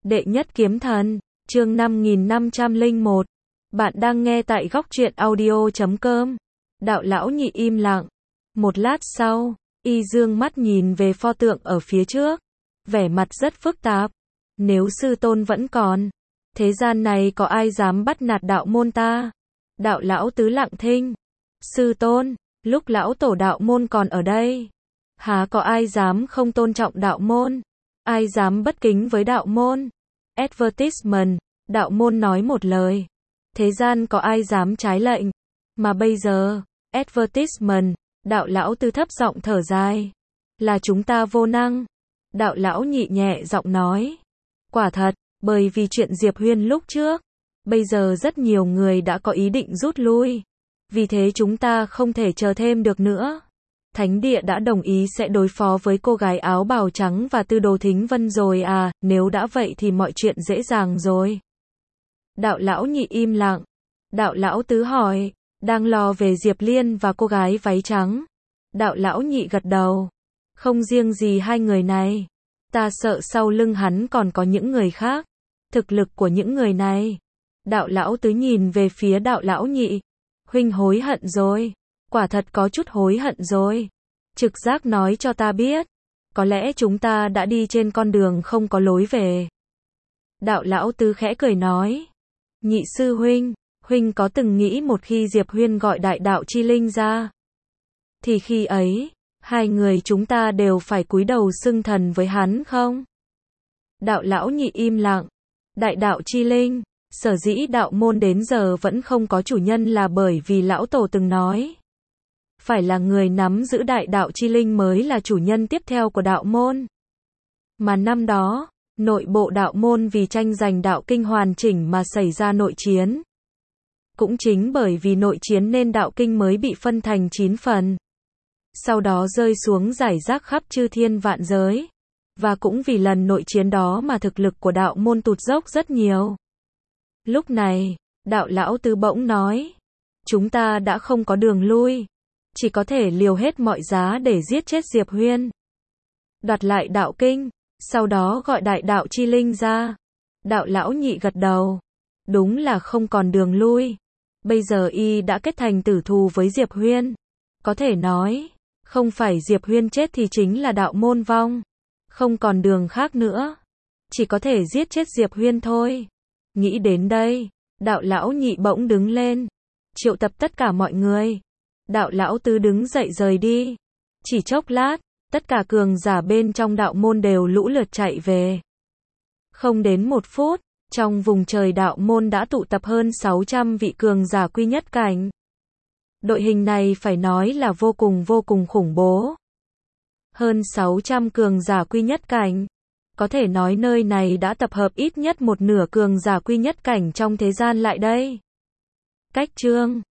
Đệ nhất kiếm thần, chương 5501. Bạn đang nghe tại góc truyện audio.com. Đạo lão nhị im lặng. Một lát sau, y dương mắt nhìn về pho tượng ở phía trước. Vẻ mặt rất phức tạp. Nếu sư tôn vẫn còn, thế gian này có ai dám bắt nạt đạo môn ta? Đạo lão tứ lặng thinh. Sư tôn, lúc lão tổ đạo môn còn ở đây, há có ai dám không tôn trọng đạo môn? Ai dám bất kính với đạo môn? Advertisement, đạo môn nói một lời, thế gian có ai dám trái lệnh? Mà bây giờ, advertisement, đạo lão tứ thấp giọng thở dài. Là chúng ta vô năng. Đạo lão nhị nhẹ giọng nói. Quả thật, bởi vì chuyện Diệp Huyên lúc trước, bây giờ rất nhiều người đã có ý định rút lui. Vì thế chúng ta không thể chờ thêm được nữa. Thánh địa đã đồng ý sẽ đối phó với cô gái áo bào trắng và Tư Đồ Thính Vân rồi à, nếu đã vậy thì mọi chuyện dễ dàng rồi. Đạo lão nhị im lặng. Đạo lão tứ hỏi, đang lo về Diệp Liên và cô gái váy trắng. Đạo lão nhị gật đầu. Không riêng gì hai người này. Ta sợ sau lưng hắn còn có những người khác. Thực lực của những người này. Đạo lão tứ nhìn về phía đạo lão nhị. Huynh hối hận rồi. Quả thật có chút hối hận rồi. Trực giác nói cho ta biết, có lẽ chúng ta đã đi trên con đường không có lối về. Đạo lão tứ khẽ cười nói. Nhị sư huynh, huynh có từng nghĩ một khi Diệp Huyên gọi đại đạo chi linh ra, thì khi ấy, hai người chúng ta đều phải cúi đầu xưng thần với hắn không? Đạo lão nhị im lặng. Đại đạo chi linh, sở dĩ đạo môn đến giờ vẫn không có chủ nhân là bởi vì lão tổ từng nói, phải là người nắm giữ đại đạo chi linh mới là chủ nhân tiếp theo của đạo môn. Mà năm đó, nội bộ đạo môn vì tranh giành đạo kinh hoàn chỉnh mà xảy ra nội chiến. Cũng chính bởi vì nội chiến nên đạo kinh mới bị phân thành 9 phần. Sau đó rơi xuống rải rác khắp chư thiên vạn giới. Và cũng vì lần nội chiến đó mà thực lực của đạo môn tụt dốc rất nhiều. Lúc này, đạo lão tứ bỗng nói, chúng ta đã không có đường lui. Chỉ có thể liều hết mọi giá để giết chết Diệp Huyên. Đoạt lại đạo kinh, sau đó gọi đại đạo chi linh ra. Đạo lão nhị gật đầu. Đúng là không còn đường lui. Bây giờ y đã kết thành tử thù với Diệp Huyên. Có thể nói, không phải Diệp Huyên chết thì chính là đạo môn vong. Không còn đường khác nữa. Chỉ có thể giết chết Diệp Huyên thôi. Nghĩ đến đây, đạo lão nhị bỗng đứng lên. Triệu tập tất cả mọi người. Đạo lão tứ đứng dậy rời đi. Chỉ chốc lát, tất cả cường giả bên trong đạo môn đều lũ lượt chạy về. Không đến 1 phút, trong vùng trời đạo môn đã tụ tập hơn 600 vị cường giả quy nhất cảnh. Đội hình này phải nói là vô cùng khủng bố. Hơn 600 cường giả quy nhất cảnh. Có thể nói nơi này đã tập hợp ít nhất một nửa cường giả quy nhất cảnh trong thế gian lại đây. Cách chương